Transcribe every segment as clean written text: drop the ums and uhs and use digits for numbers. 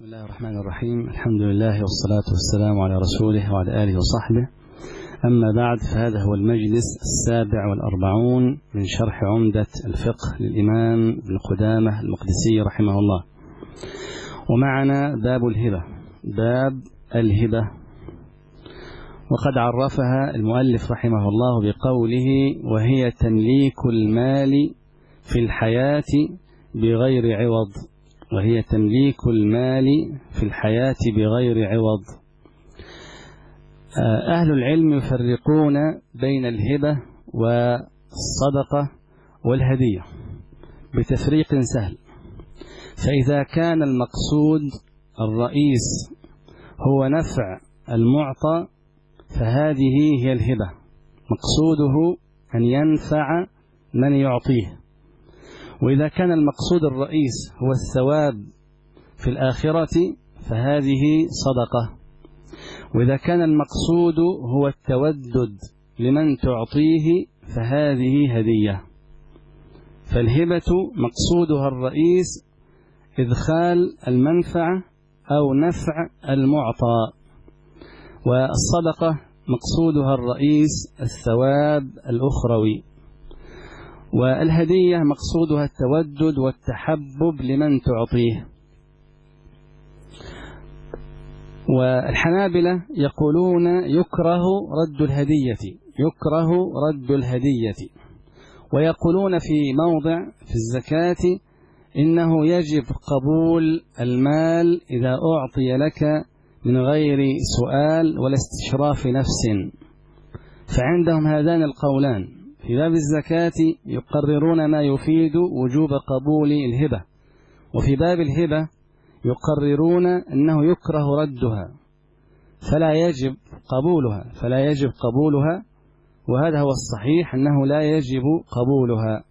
بسم الله الرحمن الرحيم. الحمد لله والصلاة والسلام على رسوله وعلى آله وصحبه. أما بعد، فهذا هو المجلس 47 من شرح عمدة الفقه للإمام ابن قدامة المقدسي رحمه الله. ومعنا باب الهبة، باب الهبة، وقد عرفها المؤلف رحمه الله بقوله: وهي تمليك المال في الحياة بغير عوض. وهي تمليك المال في الحياة بغير عوض. أهل العلم يفرقون بين الهبة والصدقة والهدية بتفريق سهل. فإذا كان المقصود الرئيس هو نفع المعطى فهذه هي الهبة، مقصوده أن ينفع من يعطيه. وإذا كان المقصود الرئيس هو الثواب في الآخرة فهذه صدقة. وإذا كان المقصود هو التودد لمن تعطيه فهذه هدية. فالهبة مقصودها الرئيس إدخال المنفعة أو نفع المعطى، والصدقة مقصودها الرئيس الثواب الأخروي، والهدية مقصودها التودد والتحبب لمن تعطيه. والحنابلة يقولون يكره رد الهدية، يكره رد الهدية. ويقولون في موضع في الزكاة إنه يجب قبول المال إذا أعطي لك من غير سؤال ولا استشراف نفس. فعندهم هذان القولان. في باب الزكاة يقررون ما يفيد وجوب قبول الهبة، وفي باب الهبة يقررون أنه يكره ردها فلا يجب قبولها، وهذا هو الصحيح أنه لا يجب قبولها.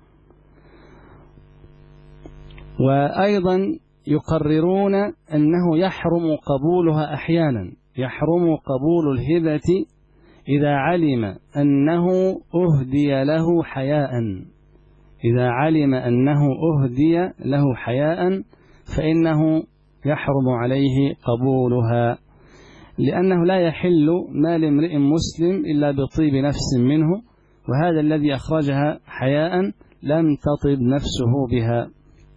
وأيضا يقررون أنه يحرم قبولها أحيانا، يحرم قبول الهبة إذا علم أنه أهدي له حياء. إذا علم أنه أهدي له حياء فإنه يحرم عليه قبولها، لأنه لا يحل مال امرئ مسلم إلا بطيب نفس منه، وهذا الذي أخرجها حياء لم تطب نفسه بها.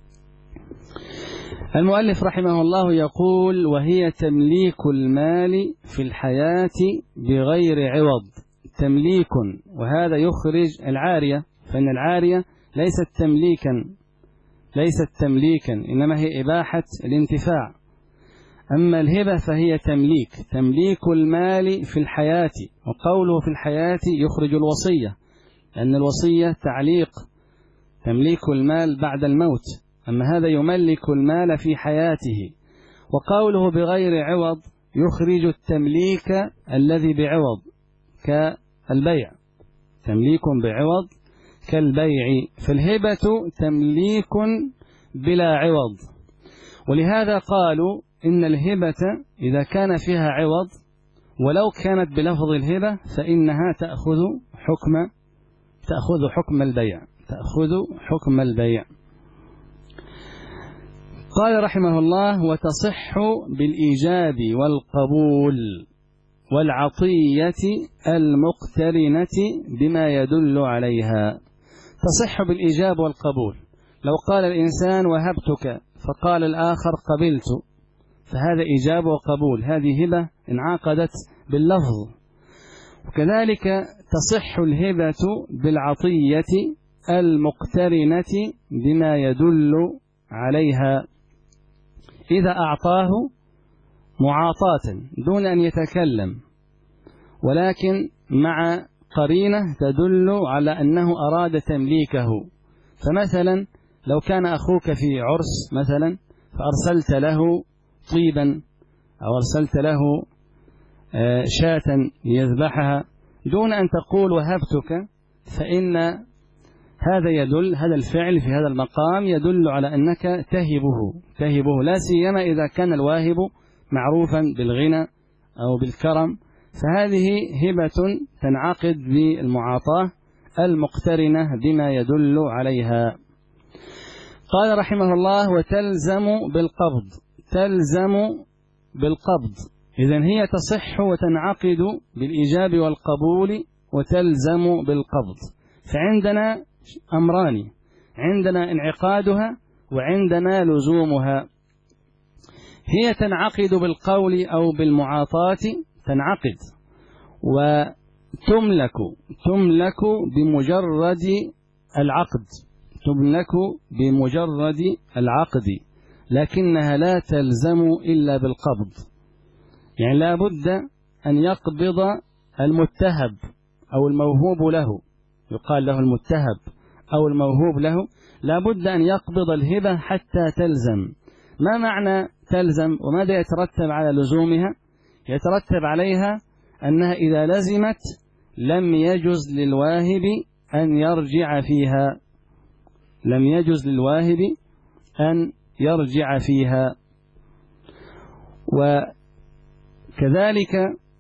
المؤلف رحمه الله يقول: وهي تمليك المال في الحياة بغير عوض. تمليك، وهذا يخرج العارية، فإن العارية ليست تمليكا إنما هي إباحة الانتفاع. أما الهبة فهي تمليك المال في الحياة. وقوله في الحياة يخرج الوصية، لأن الوصية تعليق تمليك المال بعد الموت، أما هذا يملك المال في حياته. وقوله بغير عوض يخرج التمليك الذي بعوض كالبيع، تمليك بعوض كالبيع. فالهبة تمليك بلا عوض. ولهذا قالوا إن الهبة إذا كان فيها عوض ولو كانت بلفظ الهبة فإنها تأخذ حكم البيع. قال رحمه الله: وتصح بالإيجاب والقبول والعطية المقترنة بما يدل عليها. تصح بالإيجاب والقبول. لو قال الإنسان وهبتك فقال الآخر قبلت، فهذا إيجاب وقبول، هذه هبة انعقدت باللفظ. وكذلك تصح الهبة بالعطية المقترنة بما يدل عليها، إذا أعطاه معاطاة دون أن يتكلم، ولكن مع قرينة تدل على أنه أراد تمليكه. فمثلا لو كان أخوك في عرس مثلا فأرسلت له طيبا أو أرسلت له شاة ليذبحها دون أن تقول وهبتك، فإن هذا الفعل في هذا المقام يدل على أنك تهبه، لا سيما إذا كان الواهب معروفا بالغنى أو بالكرم، فهذه هبة تنعقد بالمعاطاة المقترنة بما يدل عليها. قال رحمه الله: وتلزم بالقبض. تلزم بالقبض. إذن هي تصح وتنعقد بالإيجاب والقبول وتلزم بالقبض. فعندنا أمران، عندنا انعقادها وعندنا لزومها. هي تنعقد بالقول أو بالمعاطاة، تنعقد وتملك بمجرد العقد، تملك بمجرد العقد، لكنها لا تلزم إلا بالقبض. يعني لا بد أن يقبض المتهب أو الموهوب له، يقال له المتهب أو الموهوب له، لا بد أن يقبض الهبة حتى تلزم. ما معنى تلزم وماذا يترتب على لزومها؟ يترتب عليها أنها إذا لزمت لم يجز للواهب أن يرجع فيها، لم يجز للواهب أن يرجع فيها. وكذلك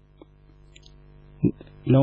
لو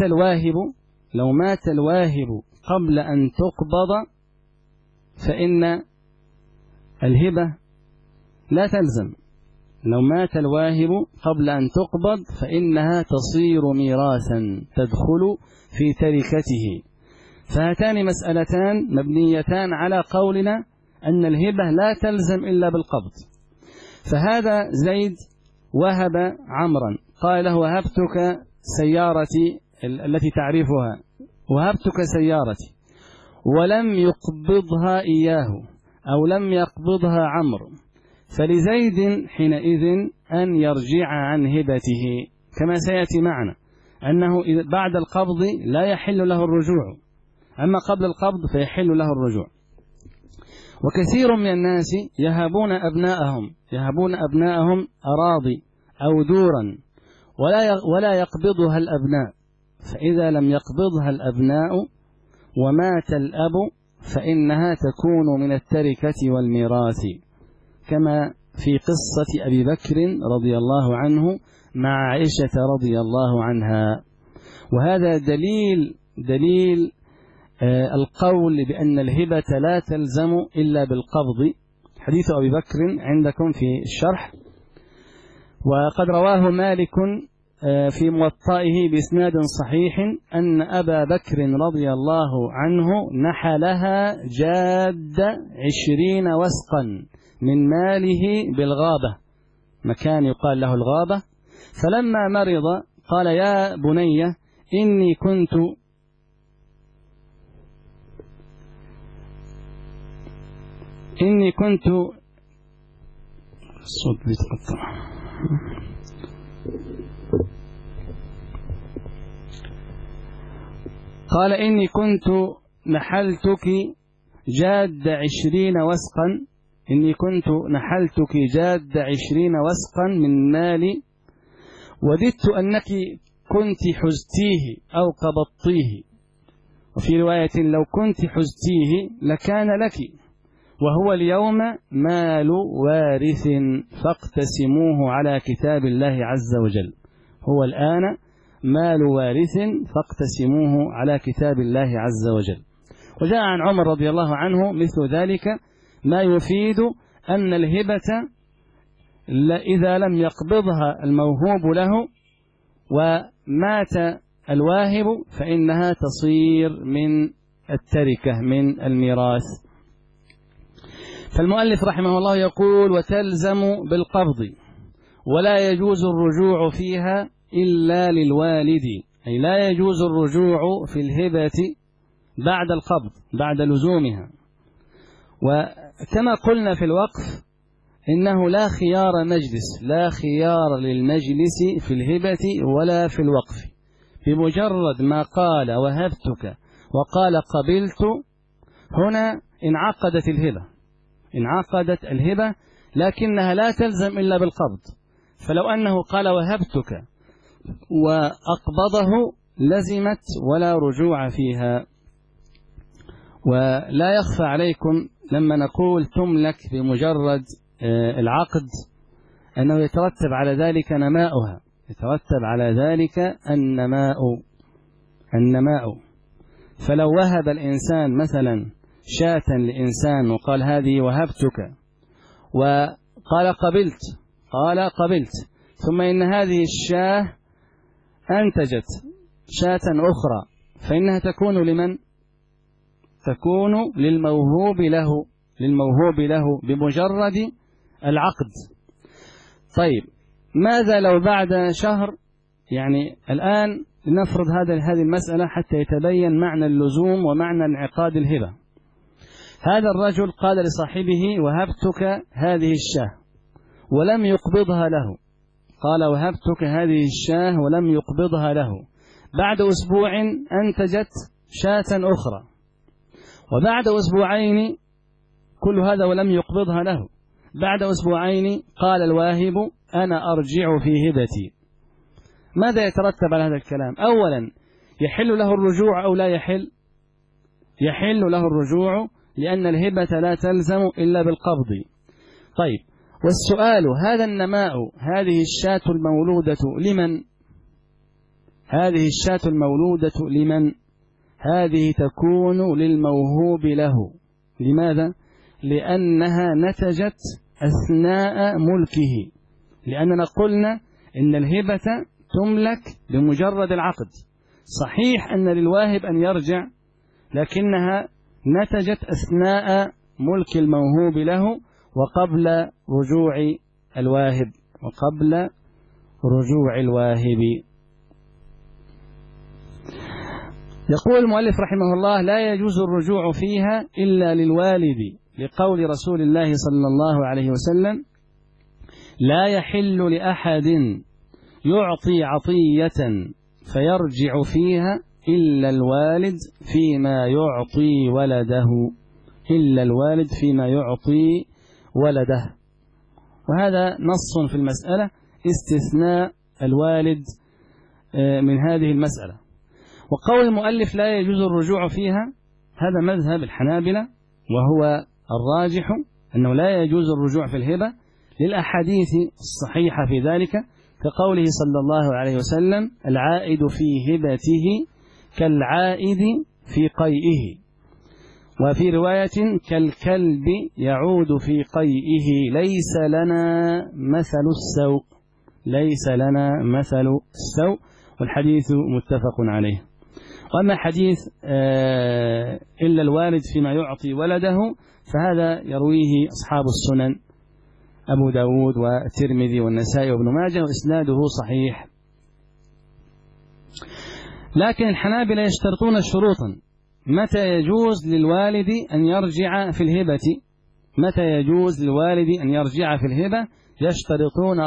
مات الواهب قبل أن تقبض فإن الهبة لا تلزم. لو مات الواهب قبل أن تقبض فإنها تصير ميراثا تدخل في تركته. فهاتان مسألتان مبنيتان على قولنا أن الهبة لا تلزم إلا بالقبض. فهذا زيد وهب عمرا، قال له وهبتك سيارتي التي تعرفها، وهبتك سيارتي، ولم يقبضها إياه أو لم يقبضها عمرو، فلزيد حينئذ أن يرجع عن هبته، كما سيأتي معنا أنه بعد القبض لا يحل له الرجوع، أما قبل القبض فيحل له الرجوع. وكثير من الناس يهبون أبناءهم أراضي أو دورا ولا يقبضها الأبناء، فإذا لم يقبضها الأبناء ومات الأب فإنها تكون من التركة والميراث، كما في قصة أبي بكر رضي الله عنه مع عائشة رضي الله عنها. وهذا دليل القول بأن الهبة لا تلزم إلا بالقبض. حديث أبي بكر عندكم في الشرح، وقد رواه مالك في موطئه بإسناد صحيح أن أبا بكر رضي الله عنه نحلها جاد 20 وسقا من ماله بالغابة، مكان يقال له الغابة. فلما مرض قال يا بني إني كنت الصوت بيتقطع. قال إني كنت نحلتك جاد 20 وسقا، إني كنت نحلتك جاد 20 وسقا من مالي، وددت أنك كنت حزتيه أو قبضتيه، وفي رواية لو كنت حزتيه لكان لك، وهو اليوم مال وارث فاقتسموه على كتاب الله عز وجل. هو الآن مال وارث فاقتسموه على كتاب الله عز وجل. وجاء عن عمر رضي الله عنه مثل ذلك، ما يفيد أن الهبة إذا لم يقبضها الموهوب له ومات الواهب فإنها تصير من التركة من الميراث. فالمؤلف رحمه الله يقول وتلزم بالقبض ولا يجوز الرجوع فيها إلا للوالد، أي لا يجوز الرجوع في الهبة بعد القبض بعد لزومها. وكما قلنا في الوقف إنه لا خيار للمجلس في الهبة ولا في الوقف، بمجرد ما قال وهبتك وقال قبلت هنا انعقدت الهبة لكنها لا تلزم إلا بالقبض. فلو أنه قال وهبتك وأقبضه لزمت ولا رجوع فيها. ولا يخفى عليكم لما نقول تملك بمجرد العقد أنه يترتب على ذلك نماؤها، يترتب على ذلك النماء. فلو وهب الإنسان مثلا شاة لإنسان وقال هذه وهبتك، قال قبلت. ثم إن هذه الشاة أنتجت شاة أخرى، فإنها تكون لمن؟ تكون للموهوب له بمجرد العقد. طيب ماذا لو بعد شهر؟ يعني الآن لنفرض هذه المسألة حتى يتبين معنى اللزوم ومعنى انعقاد الهبة. هذا الرجل قال لصاحبه وهبتك هذه الشاة ولم يقبضها له، قال وهبتك هذه الشاة ولم يقبضها له. بعد أسبوع أنتجت شاة أخرى، وبعد أسبوعين كل هذا ولم يقبضها له. بعد أسبوعين قال الواهب أنا أرجع في هبتي. ماذا يترتب على هذا الكلام؟ أولا يحل له الرجوع أو لا يحل؟ يحل له الرجوع، لأن الهبة لا تلزم إلا بالقبض. طيب والسؤال هذا النماء، هذه الشاة المولودة لمن؟ هذه الشاة المولودة لمن؟ هذه تكون للموهوب له. لماذا؟ لأنها نتجت أثناء ملكه، لأننا قلنا إن الهبة تملك بمجرد العقد. صحيح أن للواهب أن يرجع، لكنها نتجت أثناء ملك الموهوب له وقبل رجوع الواهب. يقول المؤلف رحمه الله لا يجوز الرجوع فيها إلا للوالد، لقول رسول الله صلى الله عليه وسلم لا يحل لأحد يعطي عطية فيرجع فيها إلا الوالد فيما يعطي ولده. وهذا نص في المسألة، استثناء الوالد من هذه المسألة. وقول المؤلف لا يجوز الرجوع فيها هذا مذهب الحنابلة، وهو الراجح أنه لا يجوز الرجوع في الهبة للأحاديث الصحيحة في ذلك، كقوله صلى الله عليه وسلم العائد في هبته كالعائد في قيئه، وفي رواية كالكلب يعود في قيئه ليس لنا مثل السوء، والحديث متفق عليه. وأما حديث إلا الوالد فيما يعطي ولده فهذا يرويه أصحاب السنن أبو داود والترمذي والنسائي وابن ماجه وإسناده صحيح. لكن الحنابلة يشترطون شروطا متى يجوز للوالد أن يرجع في الهبة. يشترطون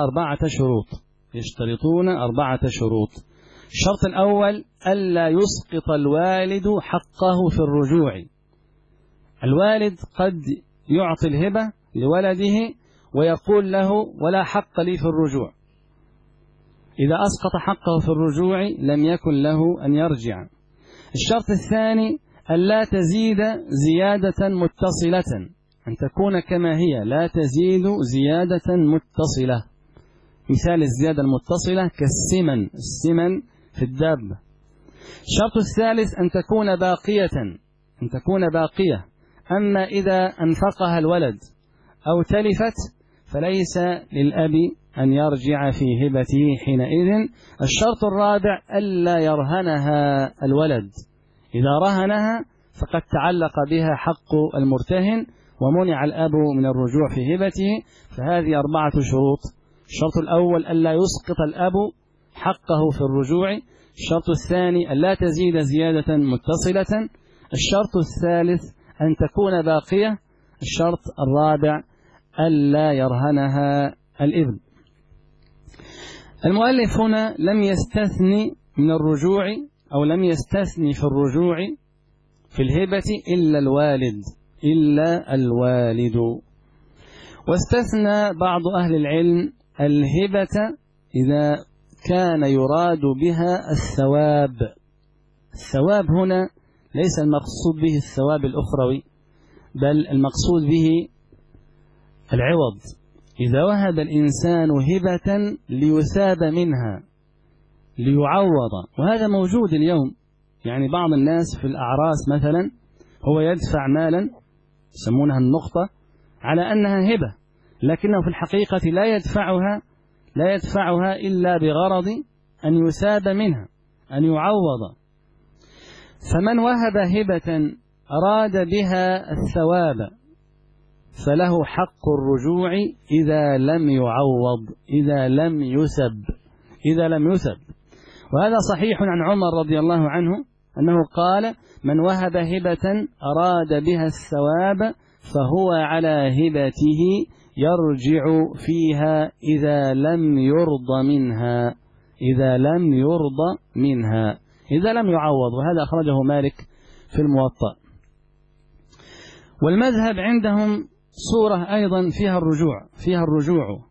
4 شروط. الشرط الأول ألا يسقط الوالد حقه في الرجوع. الوالد قد يعطي الهبة لولده ويقول له ولا حق لي في الرجوع. إذا أسقط حقه في الرجوع لم يكن له أن يرجع. الشرط الثاني ألا تزيد زيادة متصلة، أن تكون كما هي لا تزيد زيادة متصلة. مثال الزيادة المتصلة السمن في الدابة. الشرط الثالث أن تكون باقية، أما إذا أنفقها الولد أو تلفت فليس للأب أن يرجع في هبته حينئذ. الشرط الرابع ألا يرهنها الولد، إذا رهنها فقد تعلق بها حق المرتهن ومنع الأب من الرجوع في هبته. فهذه 4 شروط. الشرط الأول ألا يسقط الأب حقه في الرجوع. الشرط الثاني ألا تزيد زيادة متصلة. الشرط الثالث أن تكون باقية. الشرط الرابع ألا يرهنها الابن. المؤلف هنا لم يستثني من الرجوع أو لم يستثني في الرجوع في الهبة إلا الوالد. واستثنى بعض أهل العلم الهبة إذا كان يراد بها الثواب. الثواب هنا ليس المقصود به الثواب الأخروي، بل المقصود به العوض. إذا وهب الإنسان هبة ليثاب منها ليعوض، وهذا موجود اليوم. يعني بعض الناس في الأعراس مثلا هو يدفع مالا يسمونها النقطة على أنها هبة، لكنه في الحقيقة لا يدفعها إلا بغرض أن يساب منها، أن يعوض. فمن وهب هبة أراد بها الثواب فله حق الرجوع إذا لم يعوض، إذا لم يسب. وهذا صحيح عن عمر رضي الله عنه أنه قال: من وهب هبة أراد بها الثواب فهو على هبته يرجع فيها إذا لم يعوض. وهذا أخرجه مالك في الموطأ. والمذهب عندهم صورة أيضا فيها الرجوع.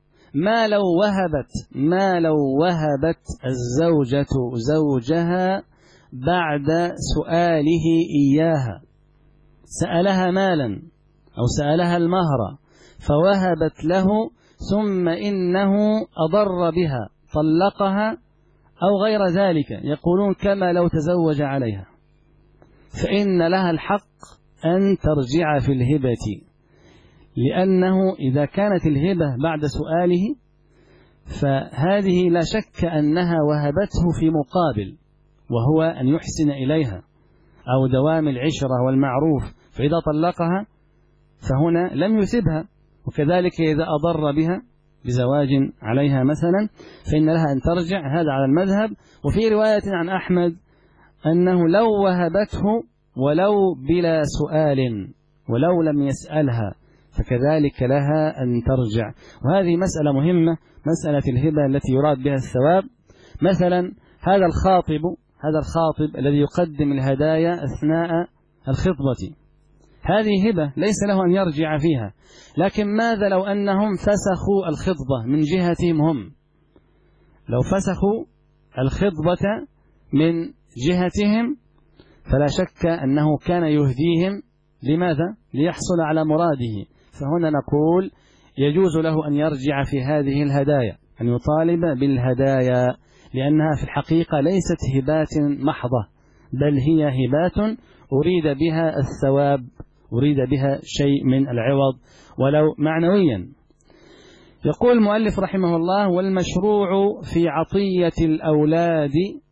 ما لو وهبت الزوجة زوجها بعد سؤاله إياها، سألها مالا أو سألها المهر فوهبت له ثم إنه أضر بها طلقها أو غير ذلك، يقولون كما لو تزوج عليها، فإن لها الحق أن ترجع في الهبة، لأنه إذا كانت الهبة بعد سؤاله فهذه لا شك أنها وهبته في مقابل، وهو أن يحسن إليها أو دوام العشرة والمعروف، فإذا طلقها فهنا لم يسبها. وكذلك إذا أضر بها بزواج عليها مثلا فإن لها أن ترجع، هذا على المذهب. وفي رواية عن أحمد أنه لو وهبته ولو بلا سؤال ولو لم يسألها فكذلك لها أن ترجع. وهذه مسألة مهمة، مسألة الهبة التي يراد بها الثواب. مثلا هذا الخاطب الذي يقدم الهدايا أثناء الخطبة، هذه هبة ليس له أن يرجع فيها. لكن ماذا لو أنهم فسخوا الخطبة من جهتهم هم؟ لو فسخوا الخطبة من جهتهم فلا شك أنه كان يهديهم. لماذا؟ ليحصل على مراده. فهنا نقول يجوز له أن يرجع في هذه الهدايا، أن يطالب بالهدايا، لأنها في الحقيقة ليست هبات محضة، بل هي هبات أريد بها الثواب، أريد بها شيء من العوض ولو معنويا. يقول المؤلف رحمه الله: والمشروع في عطية الأولاد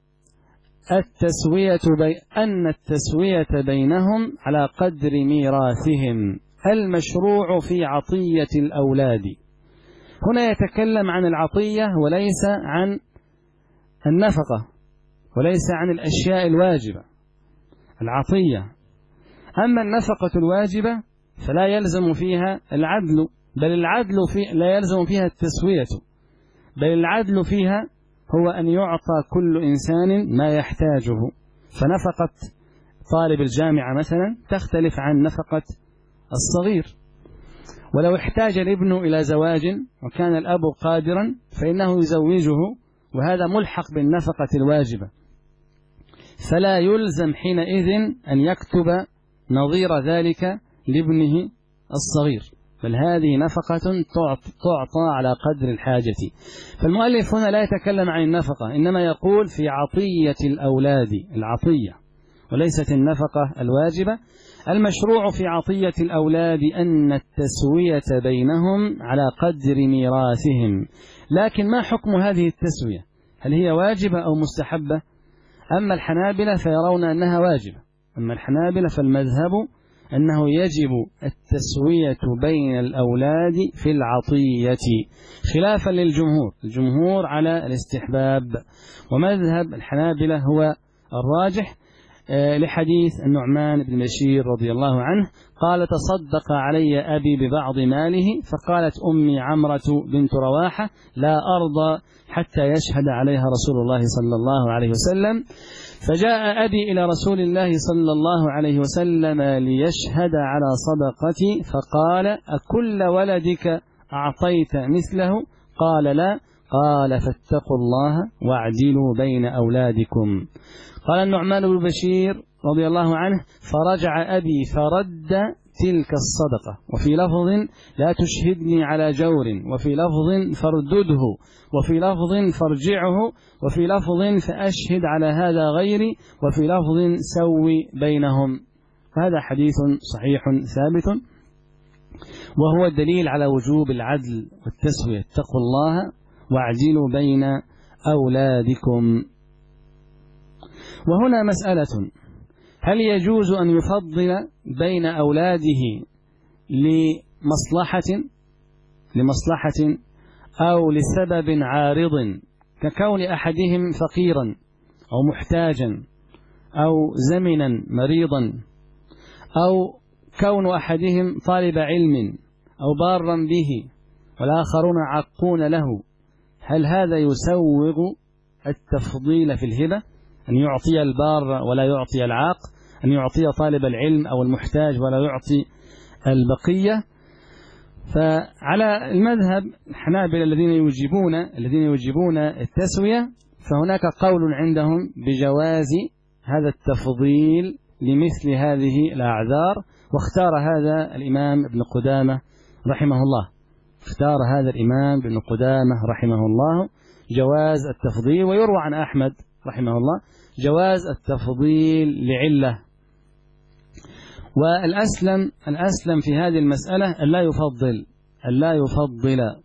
التسوية بينهم على قدر ميراثهم. المشروع في عطية الأولاد، هنا يتكلم عن العطية وليس عن النفقة وليس عن الأشياء الواجبة، العطية. أما النفقة الواجبة فلا يلزم فيها العدل، بل العدل لا يلزم فيها التسوية، بل العدل فيها هو أن يعطى كل إنسان ما يحتاجه. فنفقة طالب الجامعة مثلا تختلف عن نفقة الصغير. ولو احتاج الابن إلى زواج وكان الأب قادرا فإنه يزوجه، وهذا ملحق بالنفقة الواجبة، فلا يلزم حينئذ أن يكتب نظير ذلك لابنه الصغير، بل هذه نفقة تعطى على قدر الحاجة. فالمؤلف هنا لا يتكلم عن النفقة، إنما يقول في عطية الأولاد، العطية وليست النفقة الواجبة. المشروع في عطية الأولاد أن التسوية بينهم على قدر ميراثهم. لكن ما حكم هذه التسوية؟ هل هي واجبة أو مستحبة؟ أما الحنابلة فيرون أنها واجبة، أما الحنابلة فالمذهب أنه يجب التسوية بين الأولاد في العطية، خلافا للجمهور. الجمهور على الاستحباب، ومذهب الحنابلة هو الراجح لحديث النعمان بن بشير رضي الله عنه قال: تصدق علي أبي ببعض ماله، فقالت أمي عمرة بنت رواحة: لا أرضى حتى يشهد عليها رسول الله صلى الله عليه وسلم. فجاء أبي إلى رسول الله صلى الله عليه وسلم ليشهد على صدقتي، فقال: أكل ولدك أعطيت مثله؟ قال: لا. قال: فاتقوا الله واعدلوا بين أولادكم. قال النعمان بن بشير رضي الله عنه: فرجع أبي فرد تلك الصدقة، وفي لفظ: لا تشهدني على جور، وفي لفظ: فاردده، وفي لفظ: فارجعه، وفي لفظ: فأشهد على هذا غيري، وفي لفظ: سوي بينهم. هذا حديث صحيح ثابت وهو الدليل على وجوب العدل والتسوية. اتقوا الله واعدلوا بين أولادكم. وهنا مسألة: هل يجوز أن يفضل بين أولاده لمصلحة أو لسبب عارض، ككون أحدهم فقيرا أو محتاجا أو زمنا مريضا، أو كون أحدهم طالب علم أو بارا به والآخرون عاقون له؟ هل هذا يسوغ التفضيل في الهبة، أن يعطي البار ولا يعطي العاق، أن يعطي طالب العلم أو المحتاج ولا يعطي البقية؟ فعلى المذهب الحنابلة الذين يوجبون التسوية، فهناك قول عندهم بجواز هذا التفضيل لمثل هذه الأعذار، واختار هذا الإمام ابن قدامة رحمه الله. جواز التفضيل، ويروى عن أحمد رحمه الله جواز التفضيل لعلة. والأسلم في هذه المسألة ألا يفضل.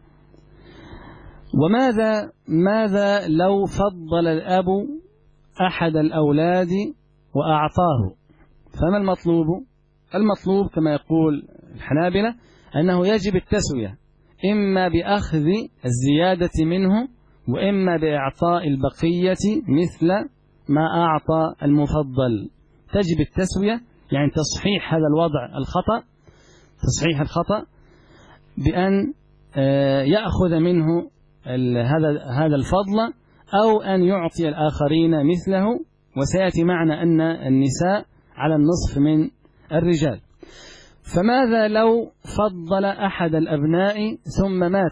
ماذا لو فضل الأب أحد الأولاد وأعطاه؟ فما المطلوب؟ المطلوب كما يقول الحنابلة أنه يجب التسوية، إما بأخذ الزيادة منه وإما بإعطاء البقية مثل ما أعطى المفضل. تجب التسوية، يعني تصحيح هذا الوضع الخطأ بأن يأخذ منه هذا الفضل، أو أن يعطي الآخرين مثله. وسيأتي معنا أن النساء على النصف من الرجال. فماذا لو فضل أحد الأبناء ثم مات؟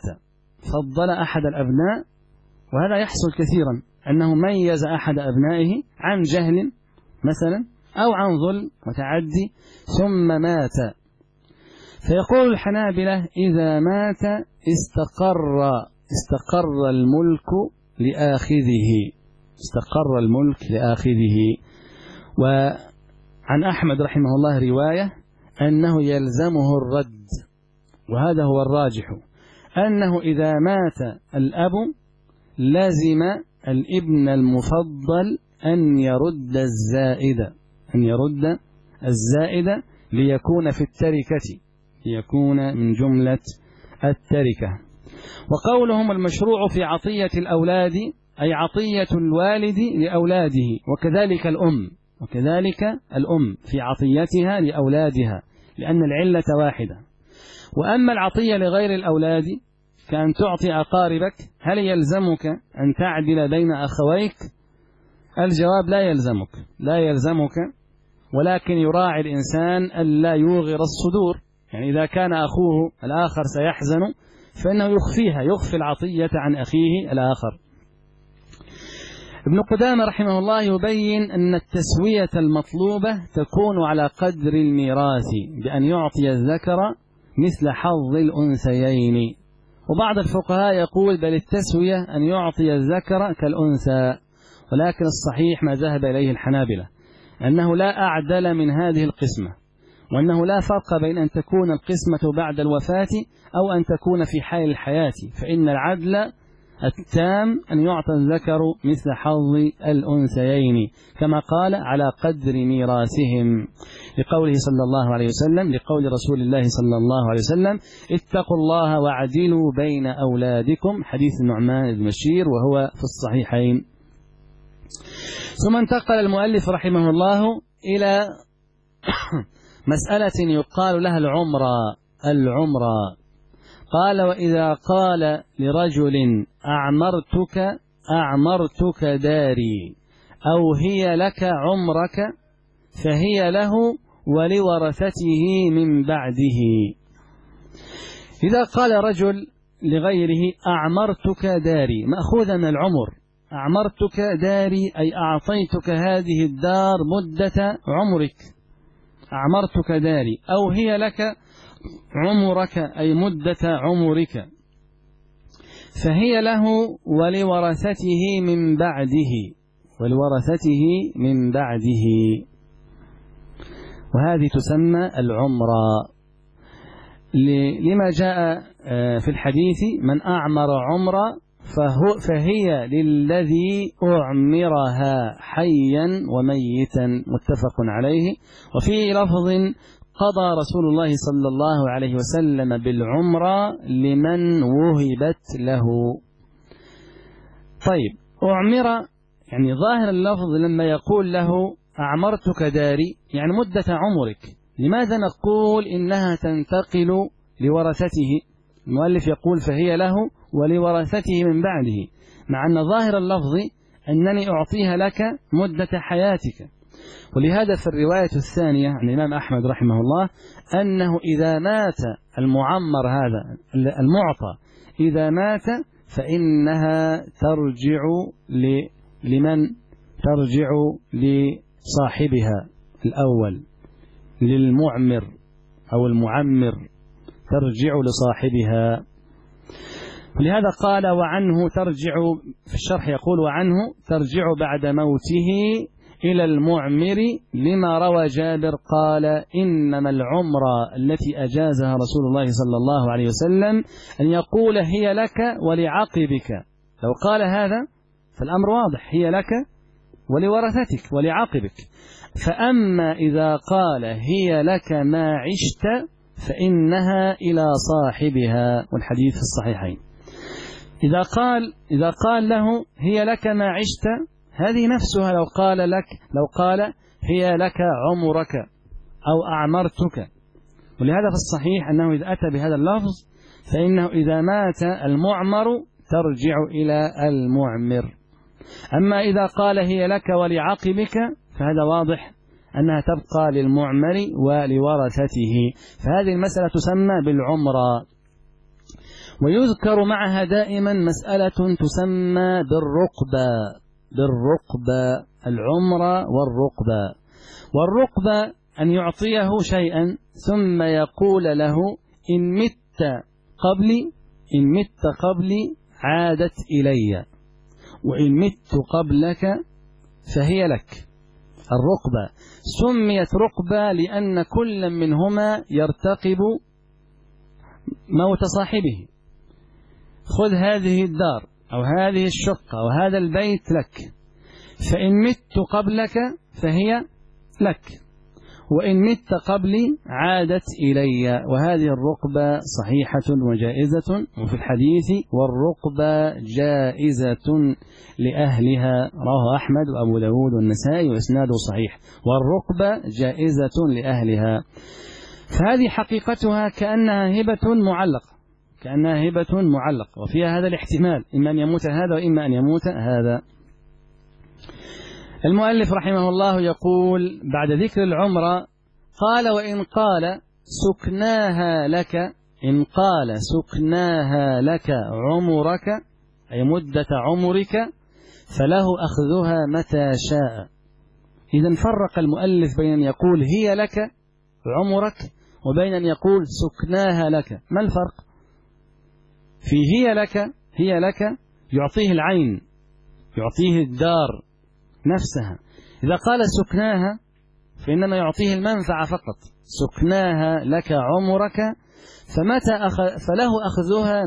وهذا يحصل كثيرا، أنه ميز أحد أبنائه عن جهل مثلا أو عن ظلم وتعدي ثم مات. فيقول الحنابلة: إذا مات استقر الملك لآخذه. وعن أحمد رحمه الله رواية أنه يلزمه الرد، وهذا هو الراجح، أنه إذا مات الأب لازم الابن المفضل أن يرد الزائد ليكون في التركة، ليكون من جملة التركة. وقولهم المشروع في عطية الأولاد أي عطية الوالد لأولاده، وكذلك الأم في عطيتها لأولادها، لأن العلة واحدة. وأما العطية لغير الأولاد كأن تعطي أقاربك، هل يلزمك أن تعدل بين أخويك؟ الجواب: لا يلزمك، ولكن يراعي الإنسان ألا يوغر الصدور. يعني إذا كان أخوه الآخر سيحزن فإنه يخفي العطية عن أخيه الآخر. ابن قدامة رحمه الله يبين أن التسوية المطلوبة تكون على قدر الميراث، بأن يعطي الذكر مثل حظ الأنثيين. وبعض الفقهاء يقول بل التسوية أن يعطي الذكر كالأنثى، ولكن الصحيح ما ذهب إليه الحنابلة أنه لا أعدل من هذه القسمة، وأنه لا فرق بين أن تكون القسمة بعد الوفاة أو أن تكون في حال الحياة، فإن العدل التام أن يعطى الذكر مثل حظ الأنثيين، كما قال على قدر ميراثهم، لقوله صلى الله عليه وسلم، لقول رسول الله صلى الله عليه وسلم: اتقوا الله واعدلوا بين أولادكم، حديث النعمان بن بشير وهو في الصحيحين. ثم انتقل المؤلف رحمه الله إلى مسألة يقال لها العمرة. قال: وإذا قال لرجل أعمرتك داري أو هي لك عمرك فهي له ولورثته من بعده. إذا قال رجل لغيره أعمرتك داري، مأخوذا من العمر، أعمرتك داري أي أعطيتك هذه الدار مدة عمرك، أعمرتك داري، أو هي لك عمرك أي مدة عمرك، فهي له ولورثته من بعده، وهذه تسمى العمرة. لما جاء في الحديث من أعمر عمرة فهي للذي أعمرها حيا وميتا، متفق عليه. وفي لفظ قضى رسول الله صلى الله عليه وسلم بالعمرة لمن وهبت له. طيب، أعمر يعني ظاهر اللفظ لما يقول له أعمرتك داري يعني مدة عمرك، لماذا نقول إنها تنتقل لورثته؟ المؤلف يقول فهي له ولورثته من بعده، مع أن ظاهر اللفظ أنني أعطيها لك مدة حياتك. ولهذا في الرواية الثانية عن الإمام أحمد رحمه الله أنه إذا مات المعمر هذا المعطى إذا مات فإنها ترجع لمن؟ ترجع لصاحبها الأول، للمعمر أو المعمر، ترجع لصاحبها. ولهذا قال وعنه ترجع، في الشرح يقول وعنه ترجع بعد موته إلى المعمر، لما روى جابر قال إنما العمرة التي أجازها رسول الله صلى الله عليه وسلم أن يقول هي لك ولعقبك. لو قال هذا فالأمر واضح، هي لك ولورثتك ولعقبك. فأما إذا قال هي لك ما عشت فإنها إلى صاحبها، والحديث في الصحيحين. إذا قال له هي لك ما عشت، هذه نفسها لو قال هي لك عمرك أو أعمرتك. ولهذا في الصحيح أنه إذا أتى بهذا اللفظ فإنه إذا مات المعمر ترجع إلى المعمر. أما إذا قال هي لك ولعقبك فهذا واضح أنها تبقى للمعمر ولورثته، فهذه المسألة تسمى بالعمرة. ويذكر معها دائما مسألة تسمى بالرقبة، العمرة والرقبة أن يعطيه شيئا ثم يقول له إن مت قبلي عادت إلي، وإن مت قبلك فهي لك. الرقبة سميت رقبة لأن كل منهما يرتقب موت صاحبه. خذ هذه الدار أو هذه الشقة أو هذا البيت لك، فإن مت قبلك فهي لك، وإن مت قبلي عادت إلي. وهذه الرقبة صحيحة وجائزة، وفي الحديث والرقبة جائزة لأهلها، رواه أحمد وأبو داود والنسائي وإسناده صحيح. والرقبة جائزة لأهلها، فهذه حقيقتها كأنها هبة معلقة، وفيها هذا الاحتمال، إما أن يموت هذا وإما أن يموت هذا. المؤلف رحمه الله يقول بعد ذكر العمرة قال وإن قال سكناها لك عمرك أي مدة عمرك فله أخذها متى شاء. إذن فرق المؤلف بين أن يقول هي لك عمرك وبين أن يقول سكناها لك. ما الفرق؟ في هي لك يعطيه العين، يعطيه الدار نفسها. إذا قال سكناها فإنما يعطيه المنفعة فقط. سكناها لك عمرك فله أخذها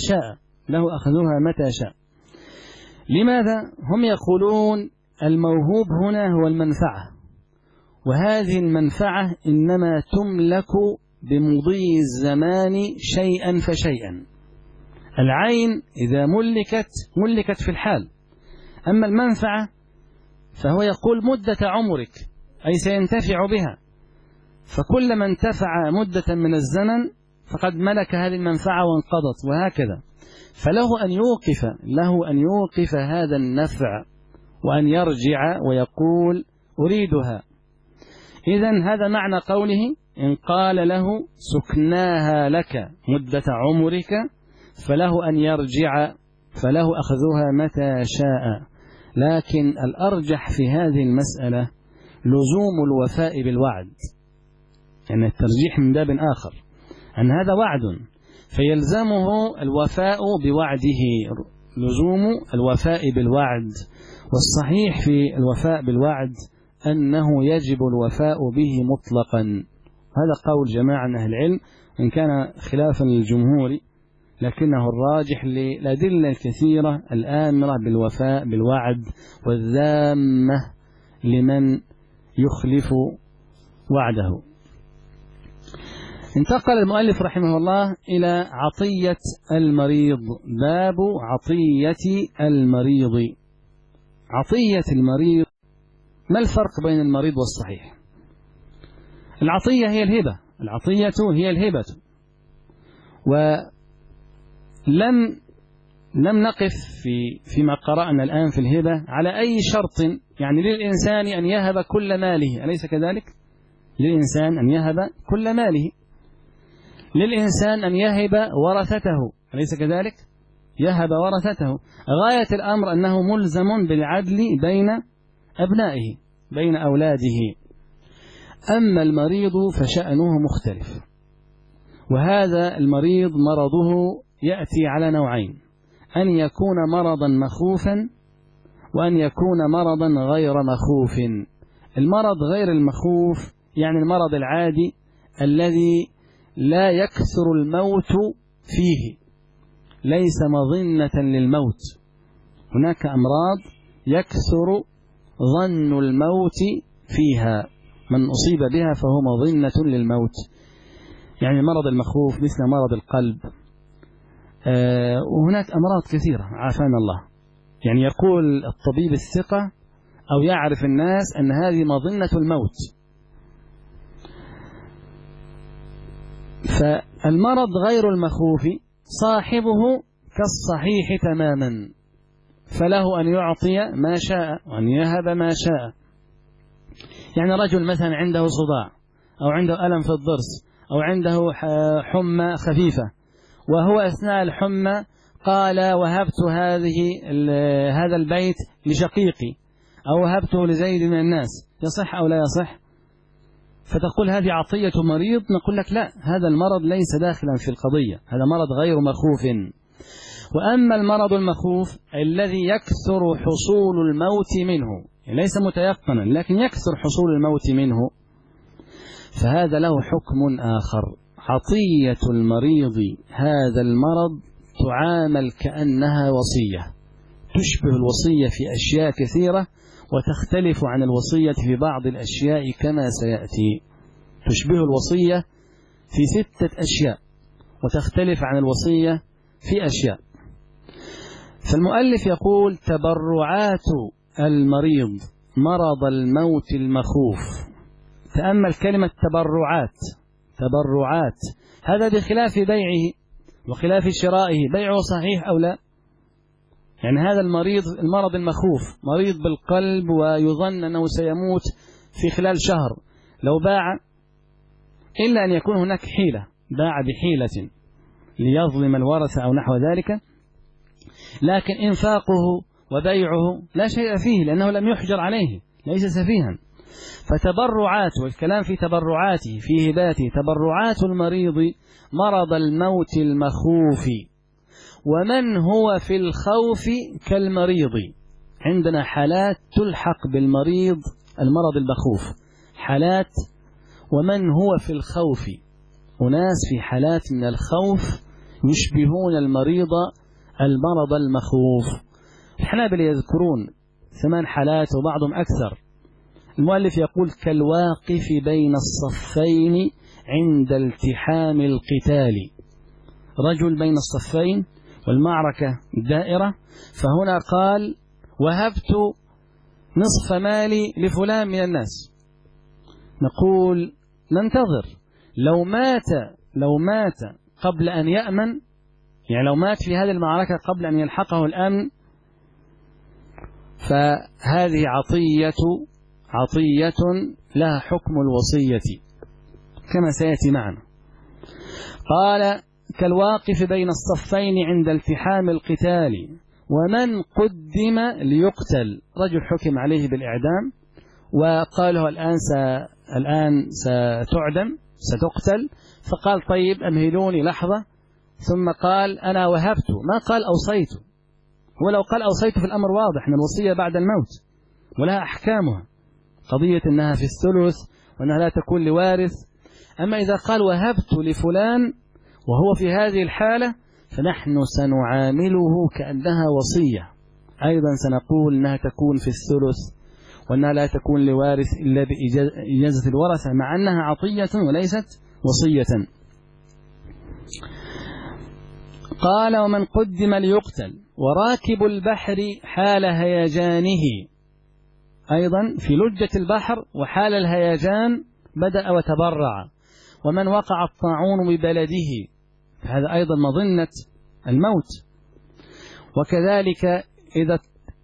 متى شاء. لماذا؟ هم يقولون الموهوب هنا هو المنفعة، وهذه المنفعة إنما تملك بمضي الزمان شيئا فشيئا. العين إذا ملكت في الحال، أما المنفعة فهو يقول مدة عمرك أي سينتفع بها، فكلما انتفع مدة من الزمن فقد ملك هذه المنفعة وانقضت، وهكذا. فله أن يوقف هذا النفع وأن يرجع ويقول أريدها. إذن هذا معنى قوله إن قال له سكناها لك مدة عمرك فله أن يرجع، فله أخذها متى شاء. لكن الأرجح في هذه المسألة لزوم الوفاء بالوعد، يعني الترجيح من باب آخر، أن هذا وعد فيلزمه الوفاء بوعده، لزوم الوفاء بالوعد. والصحيح في الوفاء بالوعد أنه يجب الوفاء به مطلقا، هذا قول جماعة من أهل العلم، إن كان خلافا للجمهور لكنه الراجح للأدلة الكثيرة الآمرة بالوفاء بالوعد والذامة لمن يخلف وعده. انتقل المؤلف رحمه الله إلى عطية المريض. باب عطية المريض. عطية المريض، ما الفرق بين المريض والصحيح؟ العطية هي الهبة، العطية هي الهبة. ولم نقف فيما قرأنا الآن في الهبة على أي شرط، يعني للإنسان أن يهب كل ماله، أليس كذلك؟ للإنسان أن يهب كل ماله، للإنسان أن يهب ورثته، أليس كذلك؟ يهب ورثته. غاية الأمر أنه ملزم بالعدل بين أبنائه بين أولاده. أما المريض فشأنه مختلف، وهذا المريض مرضه يأتي على نوعين: أن يكون مرضا مخوفا وأن يكون مرضا غير مخوف. المرض غير المخوف يعني المرض العادي الذي لا يكثر الموت فيه، ليس مظنة للموت. هناك أمراض يكثر ظن الموت فيها، من أصيب بها فهو مظنة للموت، يعني المرض المخوف مثل مرض القلب. وهناك أمراض كثيرة عافانا الله، يعني يقول الطبيب الثقة أو يعرف الناس أن هذه مظنة الموت. فالمرض غير المخوف صاحبه كالصحيح تماما، فله أن يعطي ما شاء وأن يهب ما شاء. يعني رجل مثلا عنده صداع أو عنده ألم في الضرس أو عنده حمى خفيفة، وهو أثناء الحمى قال وهبت هذا البيت لشقيقي أو وهبته لزيد من الناس، يصح أو لا يصح؟ فتقول هذه عطية مريض، نقول لك لا، هذا المرض ليس داخلا في القضية، هذا مرض غير مخوف. وأما المرض المخوف الذي يكثر حصول الموت منه، ليس متيقنا لكن يكثر حصول الموت منه، فهذا له حكم آخر. عطية المريض هذا المرض تعامل كأنها وصية، تشبه الوصية في أشياء كثيرة وتختلف عن الوصية في بعض الأشياء كما سيأتي. تشبه الوصية في 6 أشياء وتختلف عن الوصية في أشياء. فالمؤلف يقول تبرعات المريض مرض الموت المخوف. تأمل كلمة تبرعات. تبرعات هذا بخلاف بيعه وخلاف شرائه. بيعه صحيح أو لا؟ يعني هذا المرض المخوف مريض بالقلب ويظن أنه سيموت في خلال شهر، لو باع إلا أن يكون هناك حيلة، باع بحيلة ليظلم الورثة أو نحو ذلك، لكن إنفاقه وبيعه لا شيء فيه لأنه لم يحجر عليه، ليس سفيها. فتبرعات، والكلام في تبرعاته في هباته، تبرعات المريض مرض الموت المخوف. ومن هو في الخوف كالمريض. عندنا حالات تلحق بالمريض المرض المخوف، حالات ومن هو في الخوف، أناس في حالات من الخوف يشبهون المرض المخوف. الحنابلة يذكرون 8 حالات وبعضهم أكثر. المؤلف يقول كالواقف بين الصفين عند التحام القتال. رجل بين الصفين والمعركة دائرة، فهنا قال وهبت نصف مالي لفلان من الناس. نقول ننتظر، لو مات قبل أن يأمن، يعني لو مات في هذه المعركة قبل أن يلحقه الأمن، فهذه عطية لها حكم الوصية كما سيأتي معنا. قال كالواقف بين الصفين عند التحام القتال ومن قدم ليقتل. رجل حكم عليه بالإعدام وقاله الآن ستقتل، فقال طيب أمهلوني لحظة، ثم قال أنا وهبت، ما قال أوصيت. ولو قال أوصيت في الأمر واضح أن الوصية بعد الموت ولها أحكامها، قضية أنها في الثلث وأنها لا تكون لوارث. أما إذا قال وهبت لفلان وهو في هذه الحالة فنحن سنعامله كأنها وصية، أيضا سنقول أنها تكون في الثلث وأنها لا تكون لوارث إلا بإجازة الورثة، مع أنها عطية وليست وصية. قال ومن قدم ليقتل وراكب البحر حال هيجانه، أيضا في لجة البحر وحال الهيجان بدأ وتبرع. ومن وقع الطاعون ببلده، فهذا أيضا مظنة الموت. وكذلك إذا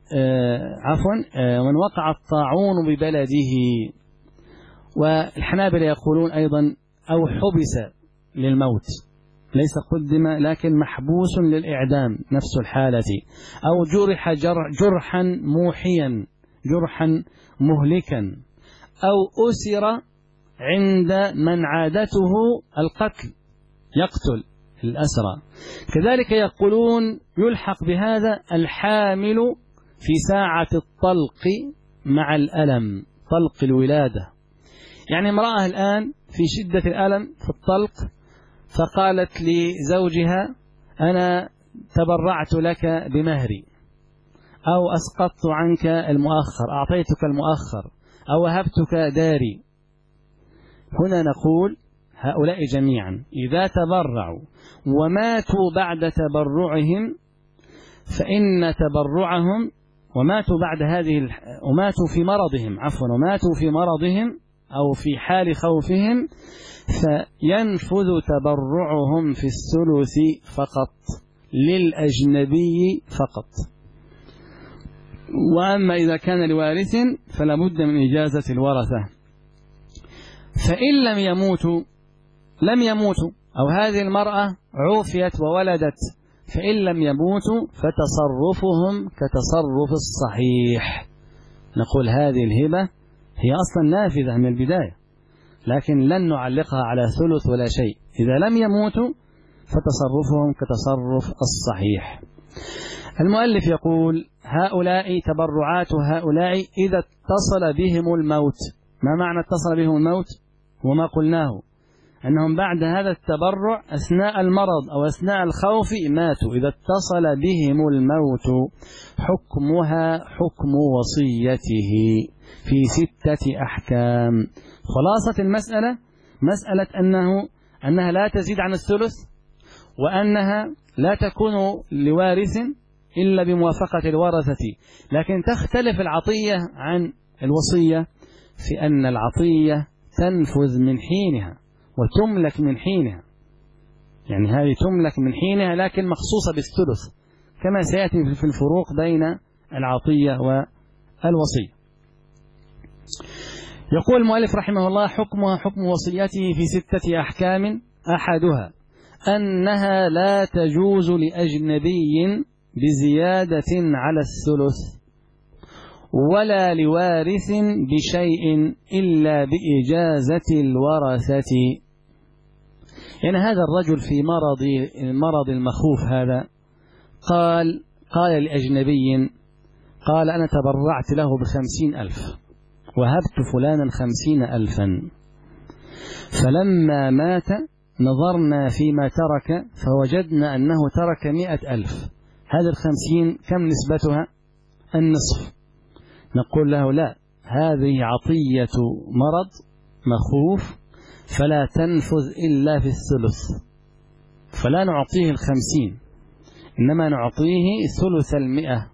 ومن وقع الطاعون ببلده. والحنابلة يقولون أيضا أو حبس للموت، ليس قدم لكن محبوس للإعدام نفس الحالة، أو جرح جرحا موحيا، جرحا مهلكا، أو أسر عند من عادته القتل يقتل الأسرى. كذلك يقولون يلحق بهذا الحامل في ساعة الطلق مع الألم، طلق الولادة. يعني امرأة الآن في شدة الألم في الطلق فقالت لزوجها أنا تبرعت لك بمهري، أو أسقطت عنك المؤخر، أعطيتك المؤخر، أو وهبتك داري. هنا نقول هؤلاء جميعا إذا تبرعوا وماتوا بعد تبرعهم فإن تبرعهم وماتوا بعد هذه وماتوا في مرضهم وماتوا في مرضهم أو في حال خوفهم فينفذ تبرعهم في الثلث فقط للأجنبي فقط. وأما إذا كان لوارث فلا بد من إجازة الورثة. فإن لم يموتوا أو هذه المرأة عوفيت وولدت فإن لم يموتوا فتصرفهم كتصرف الصحيح. نقول هذه الهبة هي أصلا نافذة من البداية، لكن لن نعلقها على ثلث ولا شيء. إذا لم يموتوا فتصرفهم كتصرف الصحيح. المؤلف يقول هؤلاء تبرعات هؤلاء إذا اتصل بهم الموت. ما معنى اتصل بهم الموت؟ وما قلناه أنهم بعد هذا التبرع أثناء المرض أو أثناء الخوف ماتوا. إذا اتصل بهم الموت حكمها حكم وصيته في 6 أحكام. خلاصة المسألة مسألة أنها لا تزيد عن الثلث، وأنها لا تكون لوارث إلا بموافقة الورثة، لكن تختلف العطية عن الوصية في أن العطية تنفذ من حينها وتملك من حينها. يعني هذه تملك من حينها لكن مخصوصة بالثلث، كما سيأتي في الفروق بين العطية والوصية. يقول المؤلف رحمه الله حكمها حكم وصيته في 6 أحكام. أحدها أنها لا تجوز لأجنبي بزيادة على الثلث ولا لوارث بشيء إلا بإجازة الورثة. يعني هذا الرجل في مرض المخوف هذا قال لأجنبي قال أنا تبرعت له ب50,000 وهبت فلانا 50,000، فلما مات نظرنا فيما ترك فوجدنا أنه ترك 100,000. هذا 50 كم نسبتها؟ النصف. نقول له لا، هذه عطية مرض مخوف فلا تنفذ إلا في الثلث، فلا نعطيه 50 إنما نعطيه ثلث 100.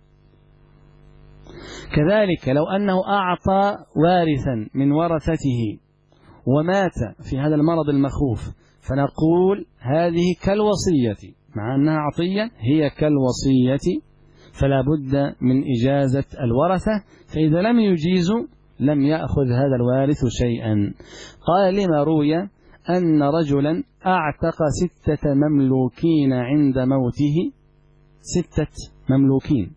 كذلك لو أنه أعطى وارثا من ورثته ومات في هذا المرض المخوف فنقول هذه كالوصية، مع أنها عطية هي كالوصية، فلا بد من إجازة الورثة. فإذا لم يجيزوا لم يأخذ هذا الوارث شيئا. قال لما روي أن رجلا أعتق 6 مملوكين عند موته، 6 مملوكين،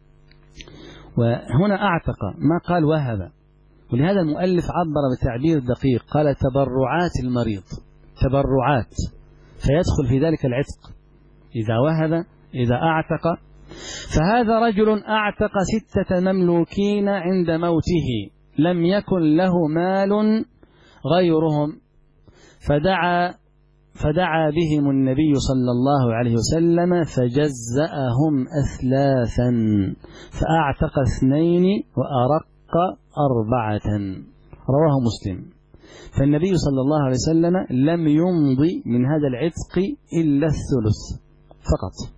وهنا أعتق ما قال وهب. ولهذا المؤلف عبر بتعبير دقيق قال تبرعات المريض، تبرعات، فيدخل في ذلك العتق إذا وهب إذا أعتق. فهذا رجل أعتق 6 مملوكين عند موته لم يكن له مال غيرهم، فدعا بهم النبي صلى الله عليه وسلم فجزأهم أثلاثا، فأعتق 2 وأرق 4. رواه مسلم. فالنبي صلى الله عليه وسلم لم يمضي من هذا العتق إلا الثلث فقط.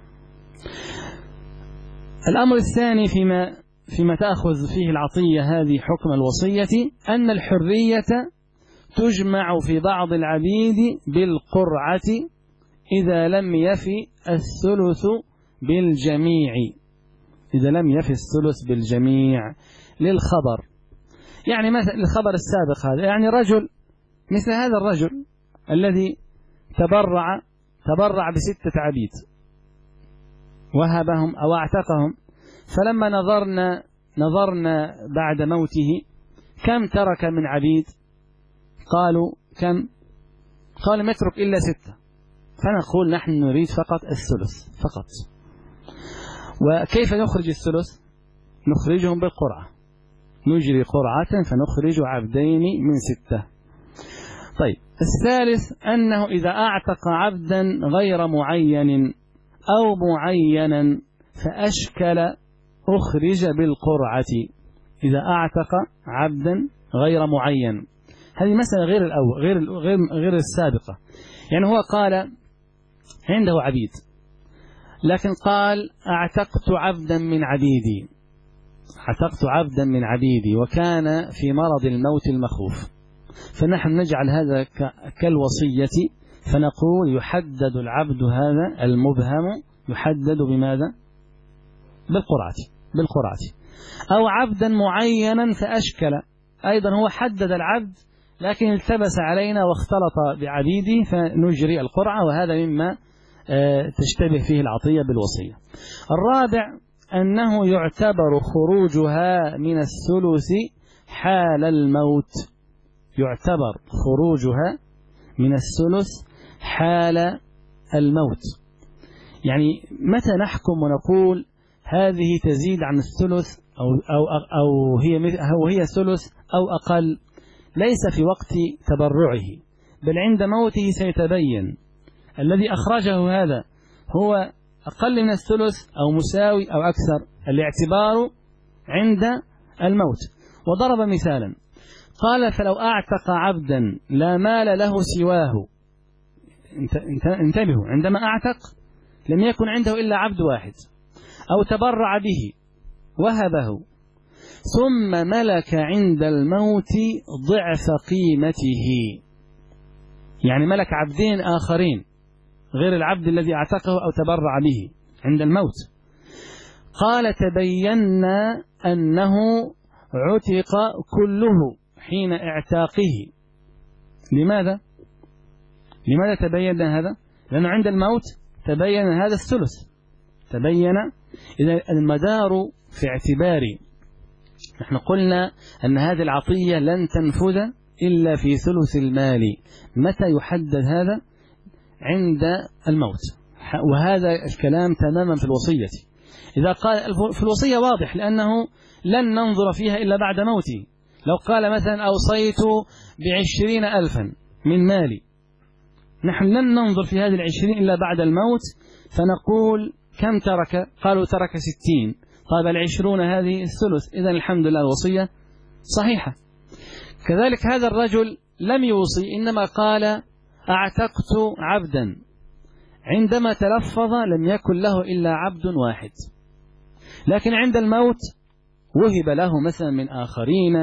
الأمر الثاني فيما تأخذ فيه العطية هذه حكم الوصية، أن الحرية تجمع في بعض العبيد بالقرعة إذا لم يفي الثلث بالجميع. إذا لم يفي الثلث بالجميع للخبر، يعني مثل الخبر السابق هذا، يعني رجل مثل هذا الرجل الذي تبرع ب6 عبيد وهبهم أو اعتقهم، فلما نظرنا بعد موته كم ترك من عبيد؟ قالوا كم؟ قالوا ما يترك إلا 6. فنقول نحن نريد فقط الثلث فقط. وكيف نخرج الثلث؟ نخرجهم بالقرعة، نجري قرعة فنخرج 2 عبدين من 6. طيب الثالث أنه إذا أعتق عبدا غير معين أو معينا فأشكل أخرج بالقرعة. إذا أعتق عبدا غير معين، هذه مسألة غير الأول غير السابقة. يعني هو قال عنده عبيد، لكن قال أعتقت عبدا من عبيدي وكان في مرض الموت المخوف، فنحن نجعل هذا كالوصية، فنقول يحدد العبد هذا المبهم يحدد بماذا؟ بالقرعة. أو عبدا معينا فأشكل، أيضا هو حدد العبد لكن التبس علينا واختلط بعبيده فنجري القرعة، وهذا مما تشتبه فيه العطية بالوصية. الرابع أنه يعتبر خروجها من الثلث حال الموت. يعتبر خروجها من الثلث حال الموت، يعني متى نحكم ونقول هذه تزيد عن الثلث أو هي ثلث أو أقل؟ ليس في وقت تبرعه، بل عند موته سيتبين الذي أخرجه هذا هو أقل من الثلث أو مساوي أو أكثر. الاعتبار عند الموت. وضرب مثالا قال فلو أعتق عبدا لا مال له سواه. انتبهوا، عندما أعتق لم يكن عنده إلا عبد واحد، أو تبرع به وهبه ثم ملك عند الموت ضعف قيمته، يعني ملك عبدين آخرين غير العبد الذي اعتقه أو تبرع به عند الموت. قال تبينا أنه عتق كله حين اعتاقه. لماذا تبين هذا؟ لأنه عند الموت تبين هذا الثلث، تبين. إذا المدار في اعتباري، نحن قلنا أن هذه العطية لن تنفذ إلا في ثلث المال. متى يحدد هذا؟ عند الموت. وهذا الكلام تماما في الوصية. إذا قال في الوصية واضح، لأنه لن ننظر فيها إلا بعد موته. لو قال مثلا أوصيت ب20,000 من مالي، نحن لن ننظر في هذه 20 إلا بعد الموت، فنقول كم ترك؟ قالوا ترك 60. طيب 20 هذه الثلث، إذن الحمد لله الوصية صحيحة. كذلك هذا الرجل لم يوصي، إنما قال أعتقت عبدا، عندما تلفظ لم يكن له إلا عبد واحد، لكن عند الموت وهب له مثلا من آخرين،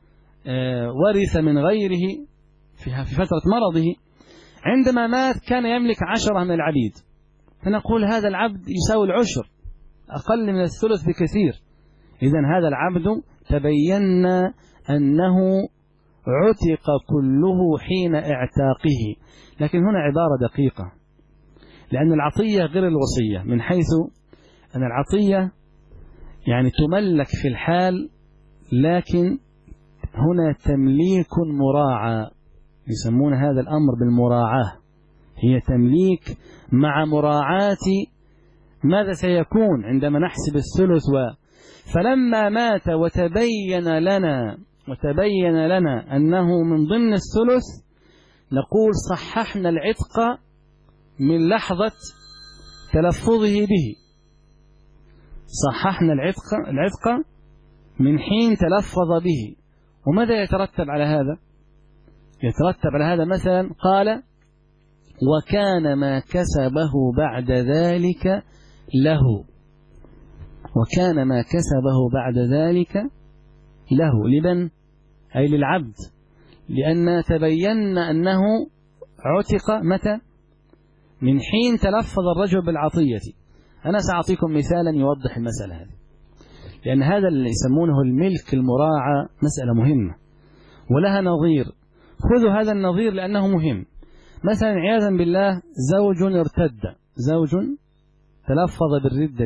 ورث من غيره في فترة مرضه. عندما مات كان يملك 10 من العبيد، فنقول هذا العبد يساوي العشر، أقل من الثلث بكثير. إذن هذا العبد تبين أنه عتق كله حين اعتاقه. لكن هنا عبارة دقيقة، لأن العطية غير الوصية، من حيث أن العطية يعني تملك في الحال، لكن هنا تمليك مراعى، يسمون هذا الأمر بالمراعاة. هي تمليك مع مراعاة ماذا سيكون عندما نحسب الثلث. فلما مات وتبين لنا أنه من ضمن الثلث، نقول صححنا العتق من لحظة تلفظه به، صححنا العتق من حين تلفظ به. وماذا يترتب على هذا؟ يترتب على هذا مثلا قال وكان ما كسبه بعد ذلك له، وكان ما كسبه بعد ذلك له لمن؟ أي للعبد، لأن تبين أنه عتق متى؟ من حين تلفظ الرجل بالعطية. أنا سأعطيكم مثالا يوضح المسألة هذه، لأن هذا اللي يسمونه الملك المراعى مسألة مهمة ولها نظير. خذوا هذا النظير لأنه مهم. مثلا عياذا بالله زوج ارتد، زوج تلفظ بالردة،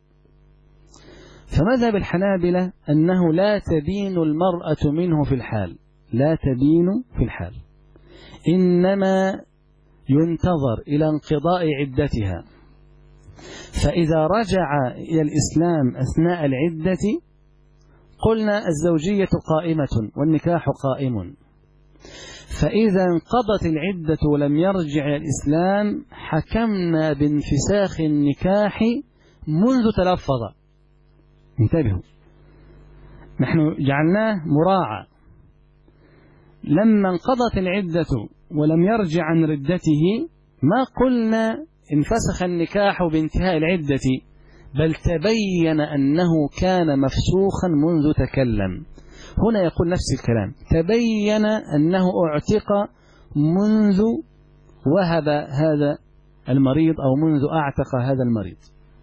فمذهب الحنابلة أنه لا تبين المرأة منه في الحال، لا تبين في الحال، إنما ينتظر إلى انقضاء عدتها، فإذا رجع إلى الإسلام أثناء العدة قلنا الزوجية قائمة والنكاح قائم، فإذا انقضت العدة ولم يرجع إلى الإسلام حكمنا بانفساخ النكاح منذ تلفظ. انتبهوا، نحن جعلناه مراعى، لما انقضت العدة ولم يرجع عن ردته ما قلنا انفسخ النكاح بانتهاء العدة، بل تبين أنه كان مفسوخا منذ تكلم. هنا يقول نفس الكلام، تبين أنه اعتق منذ وهب هذا المريض أو منذ أعتق هذا المريض.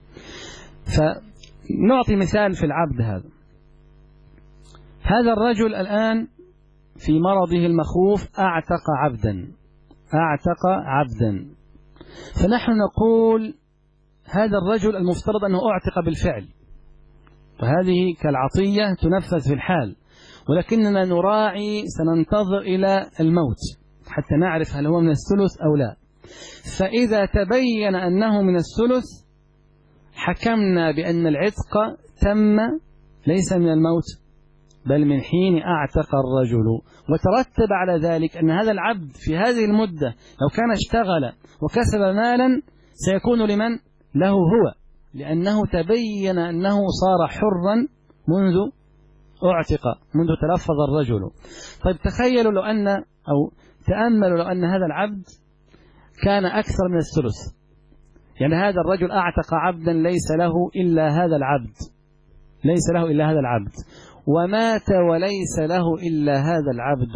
فنعطي مثال في العبد هذا الرجل الآن في مرضه المخوف أعتق عبدا، فنحن نقول هذا الرجل المفترض أنه أعتق بالفعل، وهذه كالعطية تنفذ في الحال، ولكننا نراعي سننتظر إلى الموت حتى نعرف هل هو من الثلث أو لا. فإذا تبين أنه من الثلث حكمنا بأن العتق تم ليس من الموت بل من حين أعتق الرجل. وترتب على ذلك أن هذا العبد في هذه المدة لو كان اشتغل وكسب مالا سيكون لمن؟ له هو، لأنه تبين أنه صار حرا منذ أعتق، منذ تلفظ الرجل. طيب تخيلوا لو أن أو تأملوا لو أن هذا العبد كان أكثر من الثلث، يعني هذا الرجل أعتق عبدا ليس له إلا هذا العبد، ليس له إلا هذا العبد، ومات وليس له إلا هذا العبد،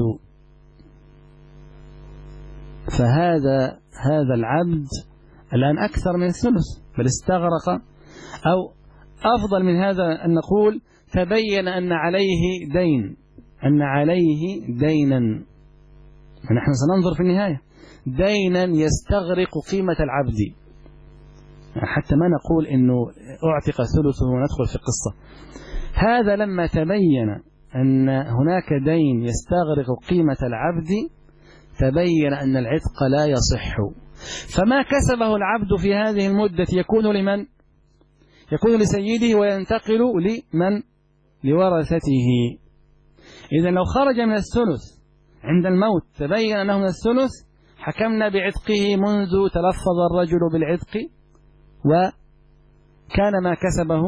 فهذا العبد الآن أكثر من الثلث بل استغرق. أو أفضل من هذا أن نقول تبين أن عليه دين، أن عليه دينا، ونحن سننظر في النهاية دينا يستغرق قيمة العبد، حتى ما نقول إنه أعتق ثلثه وندخل في القصة. هذا لما تبين أن هناك دين يستغرق قيمة العبد تبين أن العتق لا يصح، فما كسبه العبد في هذه المدة يكون لمن؟ يكون لسيده وينتقل لمن؟ لورثته. إذا لو خرج من الثلث عند الموت تبين أنه من الثلث حكمنا بعتقه منذ تلفظ الرجل بالعتق وكان ما كسبه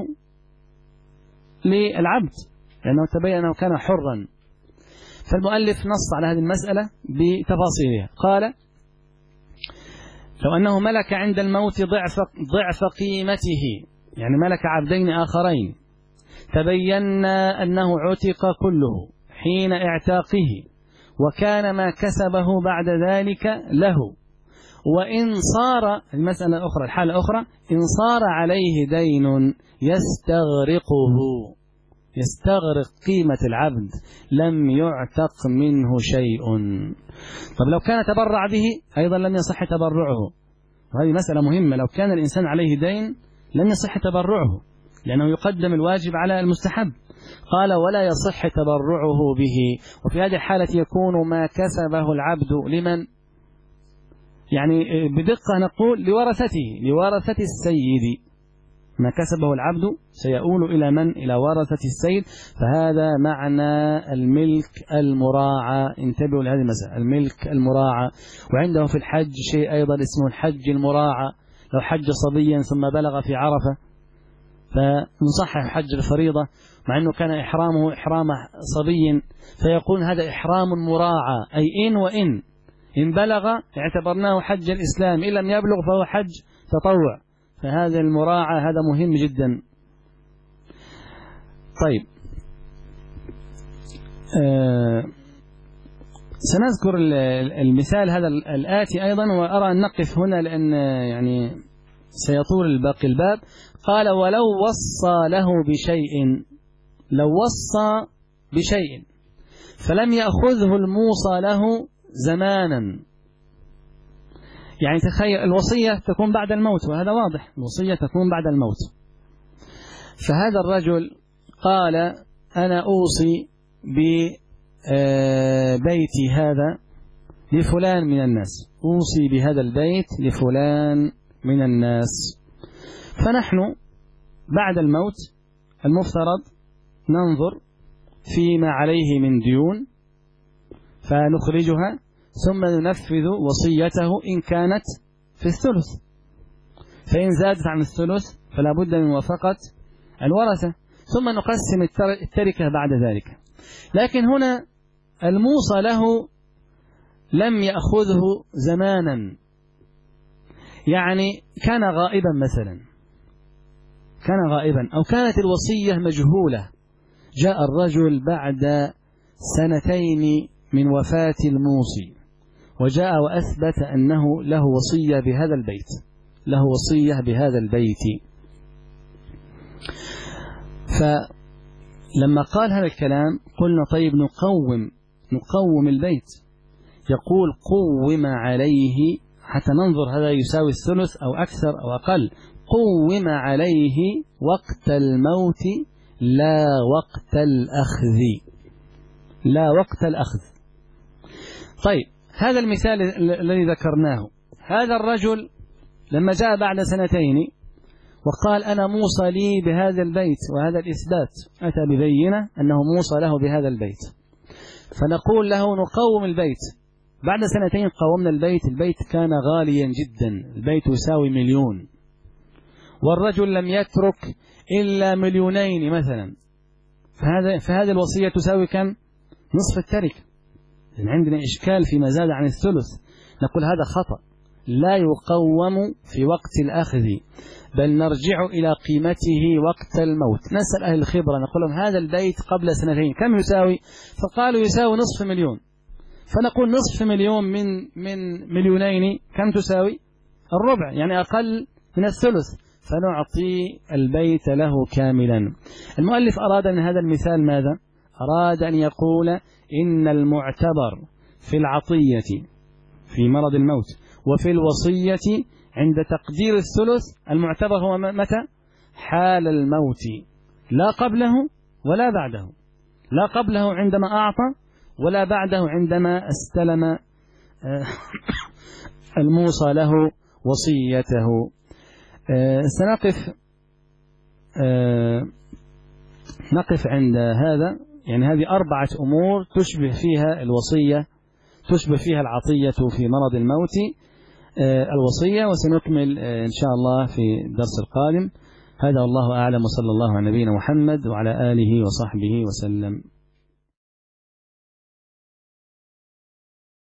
للعبد لأنه تبين أنه كان حرا. فالمؤلف نص على هذه المسألة بتفاصيلها، قال لو أنه ملك عند الموت ضعف قيمته، يعني ملك عبدين آخرين، تبينا أنه عتق كله حين اعتاقه وكان ما كسبه بعد ذلك له، وإن صار المسألة الأخرى الحالة الأخرى إن صار عليه دين يستغرق قيمة العبد لم يعتق منه شيء. طب لو كان تبرع به أيضا لم يصح تبرعه، وهذه مسألة مهمة. لو كان الإنسان عليه دين لم يصح تبرعه لأنه يقدم الواجب على المستحب. قال ولا يصح تبرعه به، وفي هذه الحالة يكون ما كسبه العبد لمن؟ يعني بدقة نقول لورثته، لورثة السيد، ما كسبه العبد سيؤول إلى من؟ إلى ورثة السيد. فهذا معنى الملك المراعى. انتبهوا لهذه المسألة، الملك المراعى. وعنده في الحج شيء أيضا اسمه الحج المراعى. لو حج صبيا ثم بلغ في عرفة فنصحح حج الفريضة مع أنه كان إحرامه إحرام صبي، فيقول هذا إحرام مراعى، أي إن وإن إن بلغ اعتبرناه حج الإسلام، إن لم يبلغ فهو حج تطوع. فهذا المراعى هذا مهم جدا. طيب سنذكر المثال هذا الآتي أيضا، وأرى أن نقف هنا لأن يعني سيطول باقي الباب. قال ولو وصى له بشيء، لو وصى بشيء فلم يأخذه الموصى له زمانا، يعني تخيل الوصية تكون بعد الموت، وهذا واضح الوصية تكون بعد الموت. فهذا الرجل قال أنا أوصي ببيتي هذا لفلان من الناس، أوصي بهذا البيت لفلان من الناس. فنحن بعد الموت المفترض ننظر فيما عليه من ديون فنخرجها، ثم ننفذ وصيته إن كانت في الثلث، فإن زادت عن الثلث فلا بد من موافقة الورثة، ثم نقسم التركة بعد ذلك. لكن هنا الموصى له لم يأخذه زمانا، يعني كان غائبا مثلا، كان غائبا أو كانت الوصية مجهولة، جاء الرجل بعد 2 من وفاة الموصي وجاء وأثبت أنه له وصية بهذا البيت، له وصية بهذا البيت. فلما قال هذا الكلام قلنا طيب نقوم البيت. يقول قوم عليه، حتى ننظر هذا يساوي الثلث أو أكثر أو أقل. قوم عليه وقت الموت لا وقت الأخذ، لا وقت الأخذ. طيب هذا المثال الذي ذكرناه، هذا الرجل لما جاء بعد 2 وقال أنا موصى لي بهذا البيت، وهذا الإثبات أتى ببينة أنه موصى له بهذا البيت، فنقول له نقوم البيت. بعد 2 قومنا البيت، البيت كان غاليا جدا، البيت يساوي 1,000,000، والرجل لم يترك إلا 2,000,000 مثلا، فهذه الوصية تساوي كم؟ نصف التركة. لأن عندنا إشكال فيما زاد عن الثلث، نقول هذا خطأ، لا يقوم في وقت الأخذ، بل نرجع إلى قيمته وقت الموت. نسأل أهل الخبرة نقول لهم هذا البيت قبل 2 كم يساوي؟ فقالوا يساوي 500,000. فنقول 500,000 من 2,000,000 كم تساوي؟ الربع، يعني أقل من الثلث، فنعطي البيت له كاملا. المؤلف أراد أن هذا المثال ماذا؟ أراد أن يقول إن المعتبر في العطية في مرض الموت وفي الوصية عند تقدير الثلث، المعتبر هو متى؟ حال الموت، لا قبله ولا بعده، لا قبله عندما أعطى ولا بعده عندما استلم الموصى له وصيته. نقف عند هذا، يعني هذه 4 أمور تشبه فيها الوصية، تشبه فيها العطية في مرض الموت الوصية، وسنكمل إن شاء الله في الدرس القادم. هذا والله أعلم، وصلى الله على نبينا محمد وعلى آله وصحبه وسلم.